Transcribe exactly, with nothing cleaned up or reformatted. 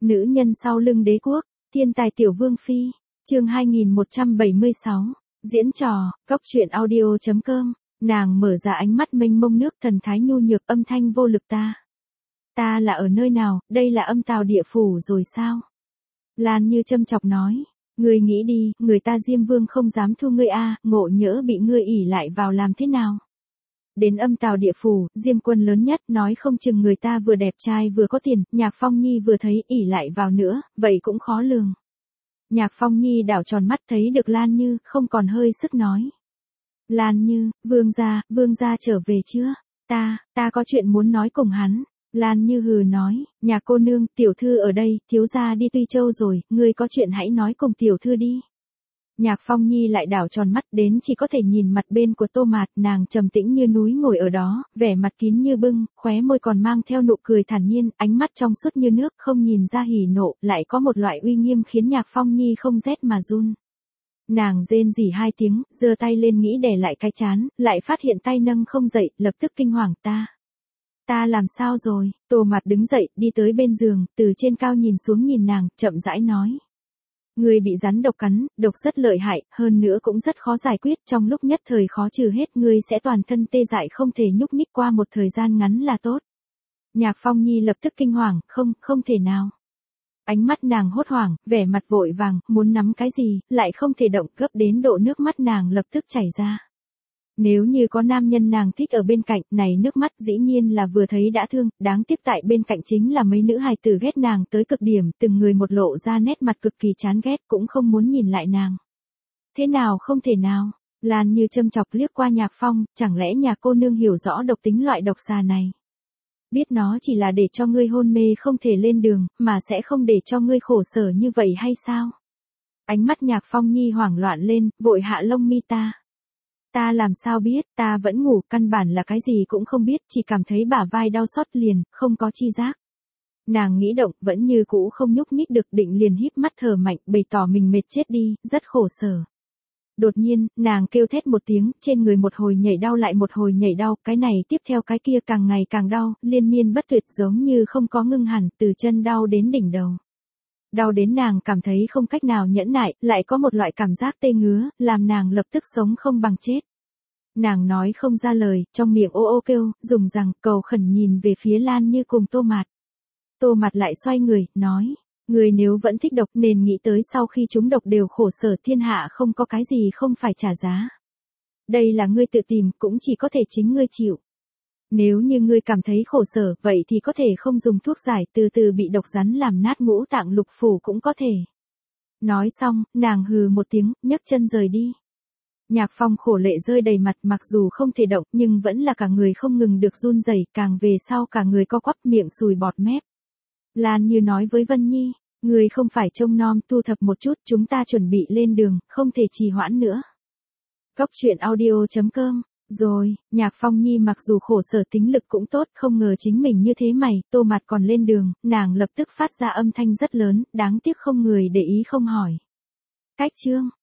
Nữ nhân sau lưng đế quốc, thiên tài tiểu vương phi, chương hai nghìn một trăm bảy mươi sáu, diễn trò, góc truyện audio chấm com, nàng mở ra ánh mắt mênh mông nước thần thái nhu nhược âm thanh vô lực ta. Ta là ở nơi nào, đây là âm tào địa phủ rồi sao? Lan Như châm chọc nói, ngươi nghĩ đi, người ta Diêm Vương không dám thu ngươi a, ngộ nhỡ bị ngươi ỉ lại vào làm thế nào? Đến âm tào địa phủ, Diêm Quân lớn nhất, nói không chừng người ta vừa đẹp trai vừa có tiền, Nhạc Phong Nhi vừa thấy ỉ lại vào nữa, vậy cũng khó lường. Nhạc Phong Nhi đảo tròn mắt thấy được Lan Như, không còn hơi sức nói. Lan Như, Vương gia, Vương gia trở về chưa? Ta, ta có chuyện muốn nói cùng hắn. Lan Như hừ nói, nhà cô nương, tiểu thư ở đây, thiếu gia đi Tuy Châu rồi, ngươi có chuyện hãy nói cùng tiểu thư đi. Nhạc Phong Nhi lại đảo tròn mắt đến chỉ có thể nhìn mặt bên của Tô Mạt, nàng trầm tĩnh như núi ngồi ở đó, vẻ mặt kín như bưng, khóe môi còn mang theo nụ cười thản nhiên, ánh mắt trong suốt như nước, không nhìn ra hỉ nộ, lại có một loại uy nghiêm khiến Nhạc Phong Nhi không rét mà run. Nàng rên rỉ hai tiếng, giơ tay lên nghĩ đè lại cái chán, lại phát hiện tay nâng không dậy, lập tức kinh hoàng ta. Ta làm sao rồi? Tô Mạt đứng dậy, đi tới bên giường, từ trên cao nhìn xuống nhìn nàng, chậm rãi nói. Người bị rắn độc cắn, độc rất lợi hại, hơn nữa cũng rất khó giải quyết, trong lúc nhất thời khó trừ hết, ngươi sẽ toàn thân tê dại không thể nhúc nhích qua một thời gian ngắn là tốt. Nhạc Phong Nhi lập tức kinh hoàng, không, không thể nào. Ánh mắt nàng hốt hoảng, vẻ mặt vội vàng, muốn nắm cái gì, lại không thể động, gấp đến độ nước mắt nàng lập tức chảy ra. Nếu như có nam nhân nàng thích ở bên cạnh, này nước mắt dĩ nhiên là vừa thấy đã thương, đáng tiếc tại bên cạnh chính là mấy nữ hài tử ghét nàng tới cực điểm, từng người một lộ ra nét mặt cực kỳ chán ghét, cũng không muốn nhìn lại nàng. Thế nào không thể nào? Lan Như châm chọc liếc qua Nhạc Phong, chẳng lẽ nhà cô nương hiểu rõ độc tính loại độc xà này? Biết nó chỉ là để cho ngươi hôn mê không thể lên đường, mà sẽ không để cho ngươi khổ sở như vậy hay sao? Ánh mắt Nhạc Phong Nhi hoảng loạn lên, vội hạ lông mi ta. Ta làm sao biết, ta vẫn ngủ, căn bản là cái gì cũng không biết, chỉ cảm thấy bả vai đau xót liền, không có chi giác. Nàng nghĩ động, vẫn như cũ không nhúc nhích được, định liền híp mắt thở mạnh, bày tỏ mình mệt chết đi, rất khổ sở. Đột nhiên, nàng kêu thét một tiếng, trên người một hồi nhảy đau lại một hồi nhảy đau, cái này tiếp theo cái kia càng ngày càng đau, liên miên bất tuyệt giống như không có ngưng hẳn, từ chân đau đến đỉnh đầu. Đau đến nàng cảm thấy không cách nào nhẫn nại, lại có một loại cảm giác tê ngứa, làm nàng lập tức sống không bằng chết. Nàng nói không ra lời, trong miệng ô ô kêu, dùng rằng cầu khẩn nhìn về phía Lan Như cùng Tô Mạt. Tô Mạt lại xoay người, nói, người nếu vẫn thích độc nên nghĩ tới sau khi chúng độc đều khổ sở, thiên hạ không có cái gì không phải trả giá. Đây là ngươi tự tìm, cũng chỉ có thể chính ngươi chịu. Nếu như ngươi cảm thấy khổ sở, vậy thì có thể không dùng thuốc giải, từ từ bị độc rắn làm nát ngũ tạng lục phủ cũng có thể. Nói xong, nàng hừ một tiếng, nhấc chân rời đi. Nhạc Phong khổ lệ rơi đầy mặt, mặc dù không thể động, nhưng vẫn là cả người không ngừng được run rẩy, càng về sau cả người co quắp, miệng sùi bọt mép. Lan Như nói với Vân Nhi, người không phải trông nom, thu thập một chút, chúng ta chuẩn bị lên đường, không thể trì hoãn nữa. Góc truyện audio chấm com. Rồi, Nhạc Phong Nhi mặc dù khổ sở tính lực cũng tốt, không ngờ chính mình như thế mày, Tô Mạt còn lên đường, nàng lập tức phát ra âm thanh rất lớn, đáng tiếc không người để ý không hỏi. Cách chương.